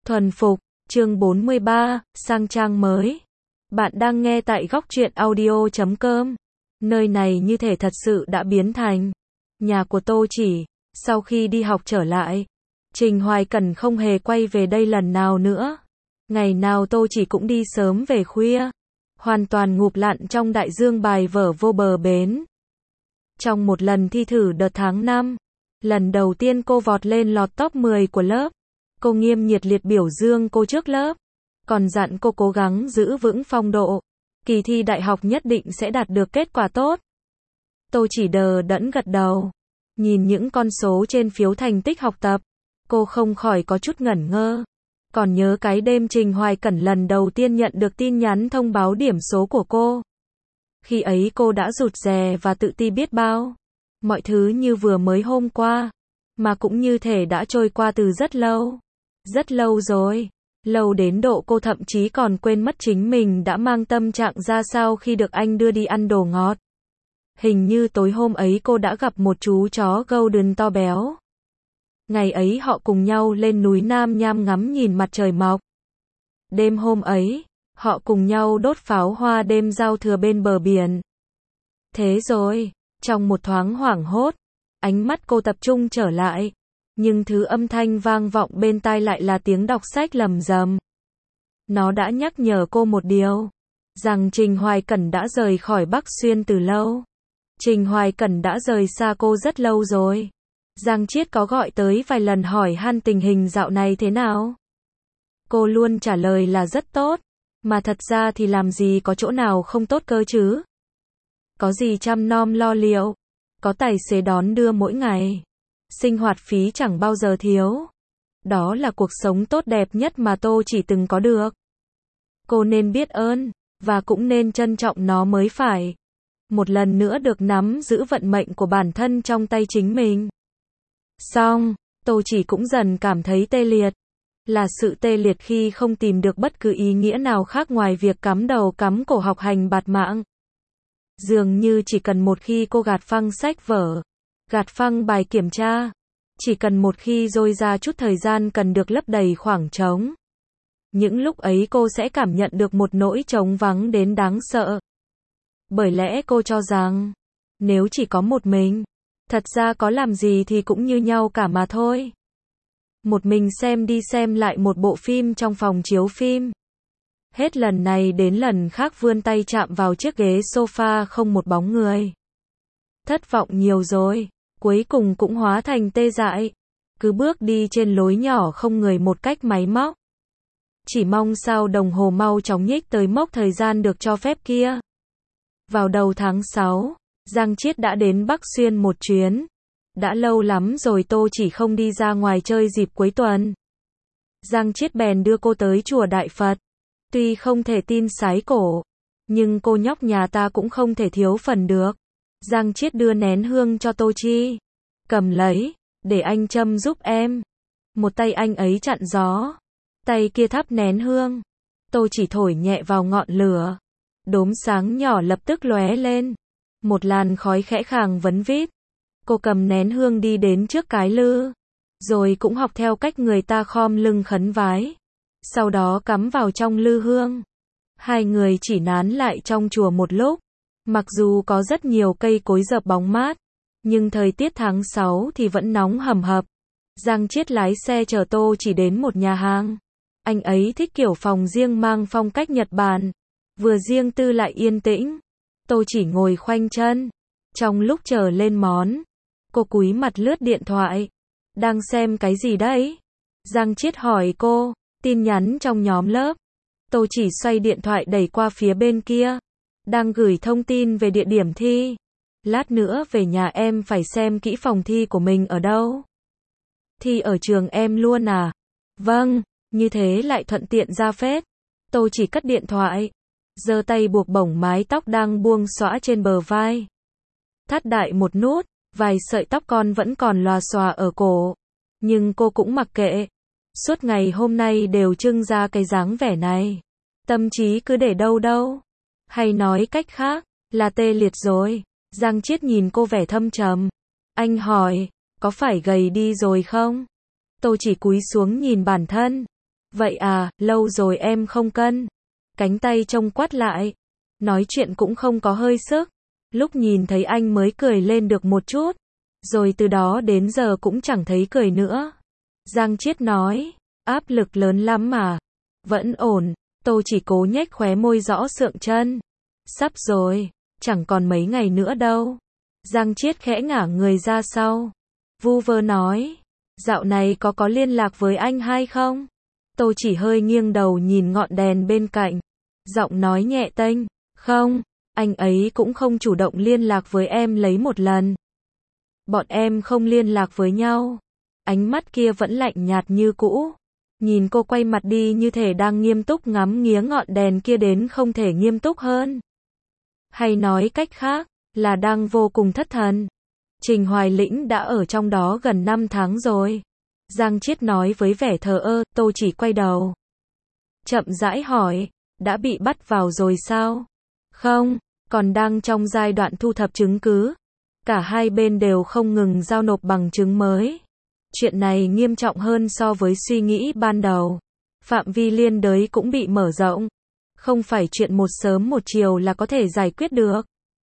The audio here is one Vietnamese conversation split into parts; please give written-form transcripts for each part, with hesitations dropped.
Thuần phục, chương 43, sang trang mới. Bạn đang nghe tại góc truyện audio.com. Nơi này như thể thật sự đã biến thành nhà của Tô Chỉ. Sau khi đi học trở lại, Trình Hoài Cẩn không hề quay về đây lần nào nữa. Ngày nào Tô Chỉ cũng đi sớm về khuya, hoàn toàn ngụp lặn trong đại dương bài vở vô bờ bến. Trong một lần thi thử đợt tháng 5, lần đầu tiên cô vọt lên lọt top 10 của lớp. Cô nghiêm nhiệt liệt biểu dương cô trước lớp, còn dặn cô cố gắng giữ vững phong độ. Kỳ thi đại học nhất định sẽ đạt được kết quả tốt. Tô Chỉ đờ đẫn gật đầu. Nhìn những con số trên phiếu thành tích học tập, cô không khỏi có chút ngẩn ngơ. Còn nhớ cái đêm Trình Hoài Cẩn lần đầu tiên nhận được tin nhắn thông báo điểm số của cô. Khi ấy cô đã rụt rè và tự ti biết bao. Mọi thứ như vừa mới hôm qua, mà cũng như thể đã trôi qua từ rất lâu. Rất lâu rồi. Lâu đến độ cô thậm chí còn quên mất chính mình đã mang tâm trạng ra sao khi được anh đưa đi ăn đồ ngọt. Hình như tối hôm ấy cô đã gặp một chú chó Golden to béo. Ngày ấy họ cùng nhau lên núi Nam Nham ngắm nhìn mặt trời mọc. Đêm hôm ấy, họ cùng nhau đốt pháo hoa đêm giao thừa bên bờ biển. Thế rồi, trong một thoáng hoảng hốt, ánh mắt cô tập trung trở lại. Nhưng thứ âm thanh vang vọng bên tai lại là tiếng đọc sách lầm rầm. Nó đã nhắc nhở cô một điều, rằng Trình Hoài Cẩn đã rời khỏi Bắc Xuyên từ lâu. Trình Hoài Cẩn đã rời xa cô rất lâu rồi. Giang Chiết có gọi tới vài lần hỏi han tình hình dạo này thế nào. Cô luôn trả lời là rất tốt, mà thật ra thì làm gì có chỗ nào không tốt cơ chứ. Có gì chăm nom lo liệu, có tài xế đón đưa mỗi ngày. Sinh hoạt phí chẳng bao giờ thiếu. Đó là cuộc sống tốt đẹp nhất mà Tô Chỉ từng có được. Cô nên biết ơn, và cũng nên trân trọng nó mới phải. Một lần nữa được nắm giữ vận mệnh của bản thân trong tay chính mình. Xong, Tô Chỉ cũng dần cảm thấy tê liệt. Là sự tê liệt khi không tìm được bất cứ ý nghĩa nào khác ngoài việc cắm đầu cắm cổ học hành bạt mạng. Dường như chỉ cần một khi cô gạt phăng sách vở, gạt phăng bài kiểm tra, chỉ cần một khi dôi ra chút thời gian cần được lấp đầy khoảng trống. Những lúc ấy cô sẽ cảm nhận được một nỗi trống vắng đến đáng sợ. Bởi lẽ cô cho rằng, nếu chỉ có một mình, thật ra có làm gì thì cũng như nhau cả mà thôi. Một mình xem đi xem lại một bộ phim trong phòng chiếu phim. Hết lần này đến lần khác vươn tay chạm vào chiếc ghế sofa không một bóng người. Thất vọng nhiều rồi, cuối cùng cũng hóa thành tê dại. Cứ bước đi trên lối nhỏ không người một cách máy móc. Chỉ mong sao đồng hồ mau chóng nhích tới mốc thời gian được cho phép kia. Vào đầu tháng 6, Giang Chiết đã đến Bắc Xuyên một chuyến. Đã lâu lắm rồi Tô Chỉ không đi ra ngoài chơi dịp cuối tuần. Giang Chiết bèn đưa cô tới chùa Đại Phật. Tuy không thể tin sái cổ, nhưng cô nhóc nhà ta cũng không thể thiếu phần được. Giang Chiết đưa nén hương cho Tô Chi. Cầm lấy, để anh châm giúp em. Một tay anh ấy chặn gió, tay kia thắp nén hương. Tô Chỉ thổi nhẹ vào ngọn lửa. Đốm sáng nhỏ lập tức lóe lên. Một làn khói khẽ khàng vấn vít. Cô cầm nén hương đi đến trước cái lư, rồi cũng học theo cách người ta khom lưng khấn vái. Sau đó cắm vào trong lư hương. Hai người chỉ nán lại trong chùa một lúc. Mặc dù có rất nhiều cây cối dợp bóng mát, nhưng thời tiết tháng 6 thì vẫn nóng hầm hập. Giang Chiết lái xe chở Tô Chỉ đến một nhà hàng. Anh ấy thích kiểu phòng riêng mang phong cách Nhật Bản, vừa riêng tư lại yên tĩnh. Tô Chỉ ngồi khoanh chân. Trong lúc chờ lên món, cô cúi mặt lướt điện thoại. Đang xem cái gì đấy? Giang Chiết hỏi cô. Tin nhắn trong nhóm lớp. Tô Chỉ xoay điện thoại đẩy qua phía bên kia. Đang gửi thông tin về địa điểm thi. Lát nữa về nhà em phải xem kỹ phòng thi của mình ở đâu. Thi ở trường em luôn à? Vâng, như thế lại thuận tiện ra phết. Tô Chỉ cất điện thoại, giơ tay buộc bổng mái tóc đang buông xõa trên bờ vai. Thắt đại một nút, vài sợi tóc con vẫn còn lòa xòa ở cổ. Nhưng cô cũng mặc kệ. Suốt ngày hôm nay đều trưng ra cái dáng vẻ này. Tâm trí cứ để đâu đâu. Hay nói cách khác, là tê liệt rồi. Giang Chiết nhìn cô vẻ thâm trầm. Anh hỏi, có phải gầy đi rồi không? Tô Chỉ cúi xuống nhìn bản thân. Vậy à, lâu rồi em không cân. Cánh tay trông quắt lại. Nói chuyện cũng không có hơi sức. Lúc nhìn thấy anh mới cười lên được một chút. Rồi từ đó đến giờ cũng chẳng thấy cười nữa. Giang Chiết nói, áp lực lớn lắm mà. Vẫn ổn. Tô chỉ cố nhếch khóe môi rõ sượng chân. Sắp rồi, chẳng còn mấy ngày nữa đâu. Giang Chiết khẽ ngả người ra sau. Vu vơ nói, dạo này có liên lạc với anh hay không? Tô chỉ hơi nghiêng đầu nhìn ngọn đèn bên cạnh. Giọng nói nhẹ tênh, không, anh ấy cũng không chủ động liên lạc với em lấy một lần. Bọn em không liên lạc với nhau. Ánh mắt kia vẫn lạnh nhạt như cũ. Nhìn cô quay mặt đi như thể đang nghiêm túc ngắm nghía ngọn đèn kia đến không thể nghiêm túc hơn. Hay nói cách khác, là đang vô cùng thất thần. Trình Hoài Lĩnh đã ở trong đó gần 5 tháng rồi. Giang Chiết nói với vẻ thờ ơ, Tô chỉ quay đầu. Chậm rãi hỏi, đã bị bắt vào rồi sao? Không, còn đang trong giai đoạn thu thập chứng cứ. Cả hai bên đều không ngừng giao nộp bằng chứng mới. Chuyện này nghiêm trọng hơn so với suy nghĩ ban đầu. Phạm vi liên đới cũng bị mở rộng. Không phải chuyện một sớm một chiều là có thể giải quyết được.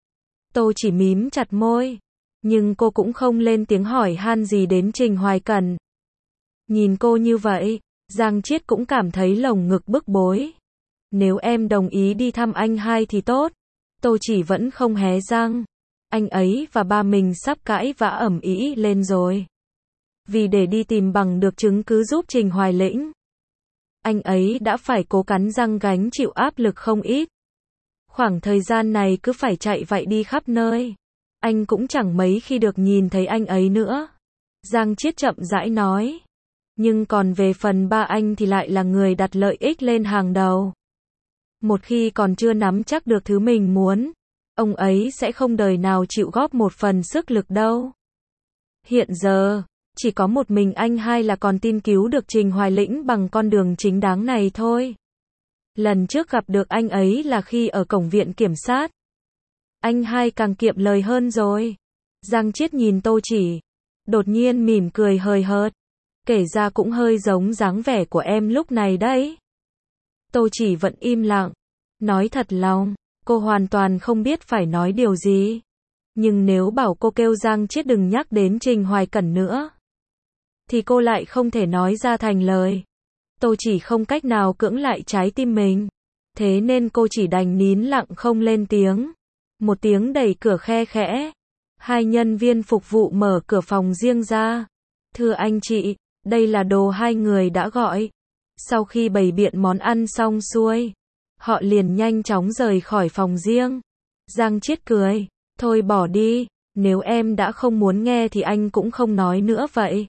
Tô chỉ mím chặt môi. Nhưng cô cũng không lên tiếng hỏi han gì đến Trình Hoài Cẩn. Nhìn cô như vậy, Giang Chiết cũng cảm thấy lồng ngực bức bối. Nếu em đồng ý đi thăm anh hai thì tốt. Tô chỉ vẫn không hé răng. Anh ấy và ba mình sắp cãi vã ầm ĩ lên rồi. Vì để đi tìm bằng được chứng cứ giúp Trình Hoài Lĩnh. Anh ấy đã phải cố cắn răng gánh chịu áp lực không ít. Khoảng thời gian này cứ phải chạy vạy đi khắp nơi. Anh cũng chẳng mấy khi được nhìn thấy anh ấy nữa. Giang Chiết chậm rãi nói. Nhưng còn về phần ba anh thì lại là người đặt lợi ích lên hàng đầu. Một khi còn chưa nắm chắc được thứ mình muốn, ông ấy sẽ không đời nào chịu góp một phần sức lực đâu. Hiện giờ, chỉ có một mình anh hai là còn tin cứu được Trình Hoài Lĩnh bằng con đường chính đáng này thôi. Lần trước gặp được anh ấy là khi ở cổng viện kiểm sát. Anh hai càng kiệm lời hơn rồi. Giang Chiết nhìn Tô chỉ. Đột nhiên mỉm cười hời hợt. Kể ra cũng hơi giống dáng vẻ của em lúc này đấy. Tô chỉ vẫn im lặng. Nói thật lòng, cô hoàn toàn không biết phải nói điều gì. Nhưng nếu bảo cô kêu Giang Chiết đừng nhắc đến Trình Hoài Cẩn nữa, thì cô lại không thể nói ra thành lời. Tô chỉ không cách nào cưỡng lại trái tim mình. Thế nên cô chỉ đành nín lặng không lên tiếng. Một tiếng đẩy cửa khe khẽ. Hai nhân viên phục vụ mở cửa phòng riêng ra. Thưa anh chị, đây là đồ hai người đã gọi. Sau khi bày biện món ăn xong xuôi, họ liền nhanh chóng rời khỏi phòng riêng. Giang Chiết cười. Thôi bỏ đi, nếu em đã không muốn nghe thì anh cũng không nói nữa vậy.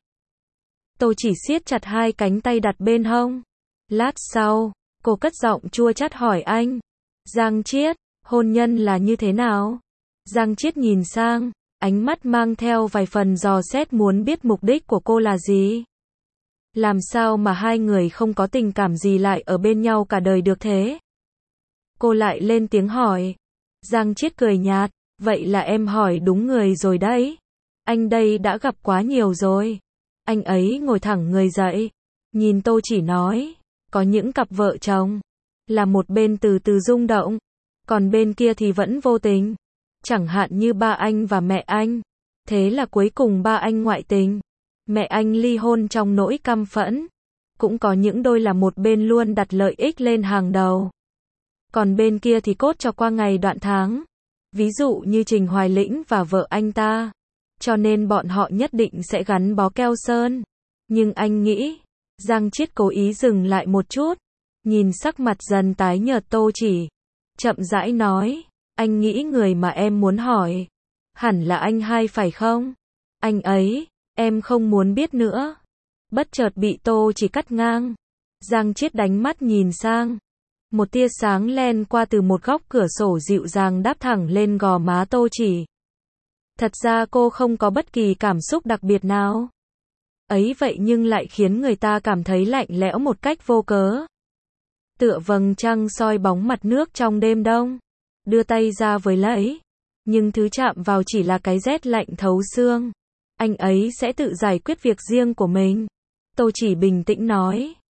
Tô chỉ siết chặt hai cánh tay đặt bên hông. Lát sau, cô cất giọng chua chát hỏi anh. Giang Chiết, hôn nhân là như thế nào? Giang Chiết nhìn sang, ánh mắt mang theo vài phần dò xét muốn biết mục đích của cô là gì. Làm sao mà hai người không có tình cảm gì lại ở bên nhau cả đời được thế? Cô lại lên tiếng hỏi. Giang Chiết cười nhạt. Vậy là em hỏi đúng người rồi đấy. Anh đây đã gặp quá nhiều rồi. Anh ấy ngồi thẳng người dậy. Nhìn Tô chỉ nói. Có những cặp vợ chồng. Là một bên từ từ rung động. Còn bên kia thì vẫn vô tình. Chẳng hạn như ba anh và mẹ anh. Thế là cuối cùng ba anh ngoại tình. Mẹ anh ly hôn trong nỗi căm phẫn. Cũng có những đôi là một bên luôn đặt lợi ích lên hàng đầu. Còn bên kia thì cốt cho qua ngày đoạn tháng. Ví dụ như Trình Hoài Lĩnh và vợ anh ta. Cho nên bọn họ nhất định sẽ gắn bó keo sơn. Nhưng anh nghĩ. Giang Chiết cố ý dừng lại một chút. Nhìn sắc mặt dần tái nhợt Tô chỉ. Chậm rãi nói. Anh nghĩ người mà em muốn hỏi. Hẳn là anh hai phải không? Anh ấy. Em không muốn biết nữa. Bất chợt bị Tô chỉ cắt ngang. Giang Chiết đánh mắt nhìn sang. Một tia sáng len qua từ một góc cửa sổ dịu dàng đáp thẳng lên gò má Tô chỉ. Thật ra cô không có bất kỳ cảm xúc đặc biệt nào. Ấy vậy nhưng lại khiến người ta cảm thấy lạnh lẽo một cách vô cớ. Tựa vầng trăng soi bóng mặt nước trong đêm đông. Đưa tay ra với lấy. Nhưng thứ chạm vào chỉ là cái rét lạnh thấu xương. Anh ấy sẽ tự giải quyết việc riêng của mình. Tô chỉ bình tĩnh nói.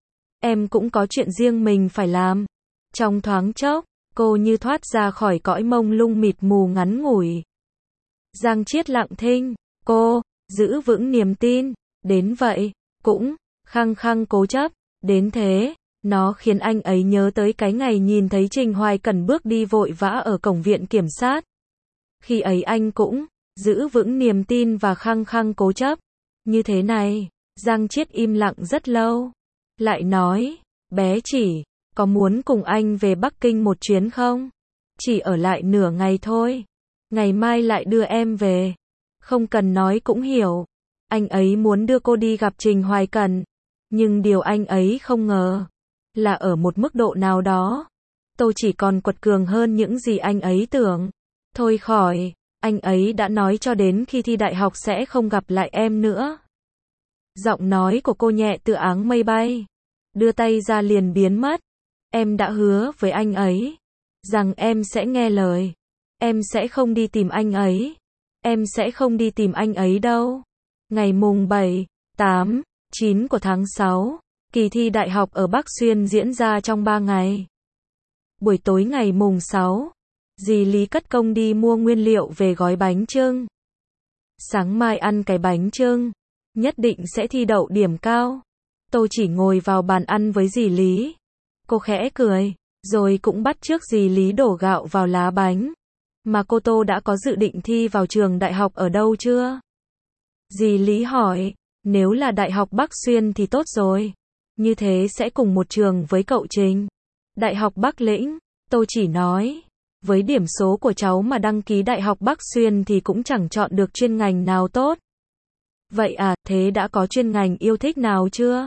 em cũng có chuyện riêng mình phải làm. Trong thoáng chốc, cô như thoát ra khỏi cõi mông lung mịt mù ngắn ngủi. Giang Chiết lặng thinh, cô, giữ vững niềm tin, đến vậy, cũng, khăng khăng cố chấp, đến thế, nó khiến anh ấy nhớ tới cái ngày nhìn thấy Trình Hoài Cẩn bước đi vội vã ở cổng viện kiểm sát. Khi ấy anh cũng, giữ vững niềm tin và khăng khăng cố chấp. Như thế này, Giang Chiết im lặng rất lâu. Lại nói, bé chỉ, có muốn cùng anh về Bắc Kinh một chuyến không? Chỉ ở lại nửa ngày thôi. Ngày mai lại đưa em về. Không cần nói cũng hiểu. Anh ấy muốn đưa cô đi gặp Trình Hoài Cẩn. Nhưng điều anh ấy không ngờ, là ở một mức độ nào đó, tôi chỉ còn quật cường hơn những gì anh ấy tưởng. Thôi khỏi, anh ấy đã nói cho đến khi thi đại học sẽ không gặp lại em nữa. Giọng nói của cô nhẹ tựa áng mây bay. Đưa tay ra liền biến mất. Em đã hứa với anh ấy rằng em sẽ nghe lời. Em sẽ không đi tìm anh ấy. Em sẽ không đi tìm anh ấy đâu. Ngày mùng 7, 8, 9 của tháng 6, kỳ thi đại học ở Bắc Xuyên diễn ra trong 3 ngày. Buổi tối ngày mùng 6, dì Lý cất công đi mua nguyên liệu về gói bánh chưng. Sáng mai ăn cái bánh chưng, nhất định sẽ thi đậu điểm cao. Tôi chỉ ngồi vào bàn ăn với dì Lý. Cô khẽ cười, rồi cũng bắt chước dì Lý đổ gạo vào lá bánh. Mà cô Tô đã có dự định thi vào trường đại học ở đâu chưa? Dì Lý hỏi, nếu là Đại học Bắc Xuyên thì tốt rồi. Như thế sẽ cùng một trường với cậu Trình. Đại học Bắc Lĩnh, tôi chỉ nói, với điểm số của cháu mà đăng ký Đại học Bắc Xuyên thì cũng chẳng chọn được chuyên ngành nào tốt. Vậy à, thế đã có chuyên ngành yêu thích nào chưa?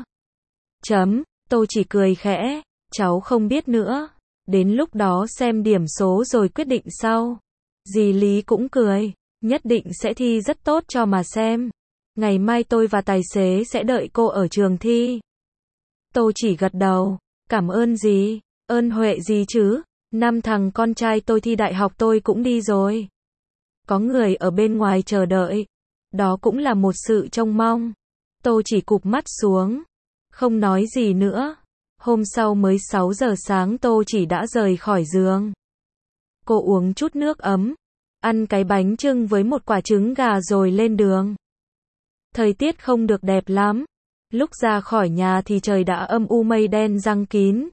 Tôi chỉ cười khẽ, cháu không biết nữa. Đến lúc đó xem điểm số rồi quyết định sau. Dì Lý cũng cười, nhất định sẽ thi rất tốt cho mà xem. Ngày mai tôi và tài xế sẽ đợi cô ở trường thi. Tôi chỉ gật đầu, cảm ơn dì, ơn huệ gì chứ, 5 thằng con trai tôi thi đại học tôi cũng đi rồi. Có người ở bên ngoài chờ đợi, đó cũng là một sự trông mong. Tôi chỉ cụp mắt xuống, không nói gì nữa. Hôm sau mới 6 giờ sáng tôi chỉ đã rời khỏi giường. Cô uống chút nước ấm, ăn cái bánh chưng với một quả trứng gà rồi lên đường. Thời tiết không được đẹp lắm. Lúc ra khỏi nhà thì trời đã âm u mây đen giăng kín.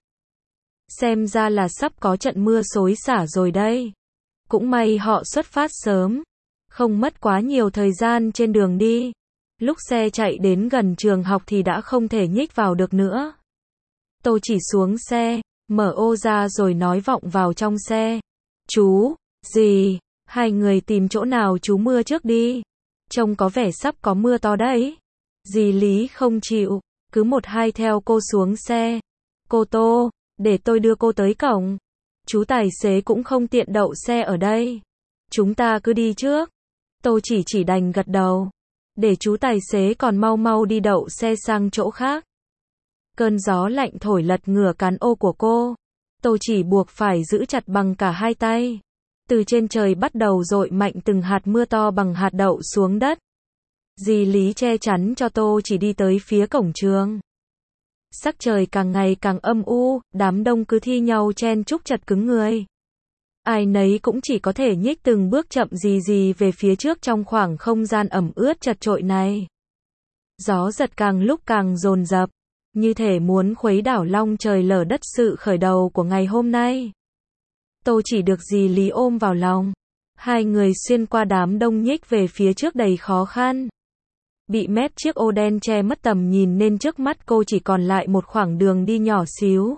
Xem ra là sắp có trận mưa xối xả rồi đây. Cũng may họ xuất phát sớm, không mất quá nhiều thời gian trên đường đi. Lúc xe chạy đến gần trường học thì đã không thể nhích vào được nữa. Tôi chỉ xuống xe, mở ô ra rồi nói vọng vào trong xe. Chú, dì, hai người tìm chỗ nào trú mưa trước đi. Trông có vẻ sắp có mưa to đấy. Dì Lý không chịu, cứ một hai theo cô xuống xe. Cô Tô, để tôi đưa cô tới cổng. Chú tài xế cũng không tiện đậu xe ở đây. Chúng ta cứ đi trước. Tôi chỉ đành gật đầu. Để chú tài xế còn mau mau đi đậu xe sang chỗ khác. Cơn gió lạnh thổi lật ngửa cán ô của cô. Tôi chỉ buộc phải giữ chặt bằng cả hai tay. Từ trên trời bắt đầu dội mạnh từng hạt mưa to bằng hạt đậu xuống đất. Dì Lý che chắn cho tôi chỉ đi tới phía cổng trường. Sắc trời càng ngày càng âm u, đám đông cứ thi nhau chen chúc chật cứng người. Ai nấy cũng chỉ có thể nhích từng bước chậm rì về phía trước trong khoảng không gian ẩm ướt chật chội này. Gió giật càng lúc càng dồn dập, như thể muốn khuấy đảo long trời lở đất sự khởi đầu của ngày hôm nay. Tôi chỉ được dì Lý ôm vào lòng. Hai người xuyên qua đám đông nhích về phía trước đầy khó khăn. Bị mét chiếc ô đen che mất tầm nhìn nên trước mắt cô chỉ còn lại một khoảng đường đi nhỏ xíu.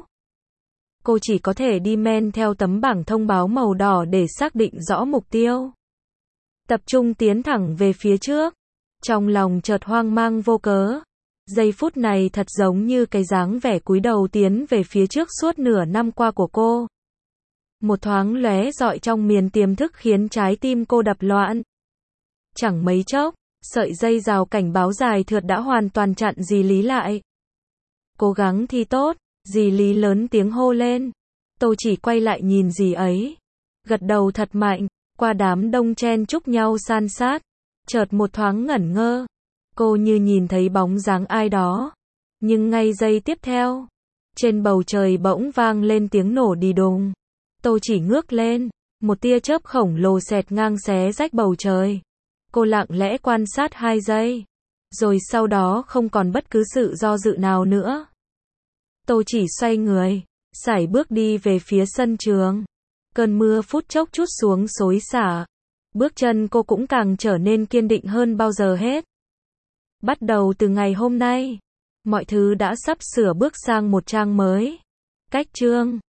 Cô chỉ có thể đi men theo tấm bảng thông báo màu đỏ để xác định rõ mục tiêu. Tập trung tiến thẳng về phía trước. Trong lòng chợt hoang mang vô cớ. Giây phút này thật giống như cái dáng vẻ cúi đầu tiến về phía trước suốt nửa năm qua của cô. Một thoáng lóe dọi trong miền tiềm thức khiến trái tim cô đập loạn. Chẳng mấy chốc, sợi dây rào cảnh báo dài thượt đã hoàn toàn chặn dì Lý lại. Cố gắng thi tốt, dì Lý lớn tiếng hô lên. Tôi chỉ quay lại nhìn dì ấy. Gật đầu thật mạnh, qua đám đông chen chúc nhau san sát. Chợt một thoáng ngẩn ngơ. Cô như nhìn thấy bóng dáng ai đó. Nhưng ngay giây tiếp theo, Trên bầu trời bỗng vang lên tiếng nổ đì đùng. Tô Chỉ ngước lên, một tia chớp khổng lồ xẹt ngang xé rách bầu trời. Cô lặng lẽ quan sát 2 giây, rồi sau đó không còn bất cứ sự do dự nào nữa. Tô Chỉ xoay người, sải bước đi về phía sân trường. Cơn mưa phút chốc trút xuống xối xả. Bước chân cô cũng càng trở nên kiên định hơn bao giờ hết. Bắt đầu từ ngày hôm nay, mọi thứ đã sắp sửa bước sang một trang mới. Cách chương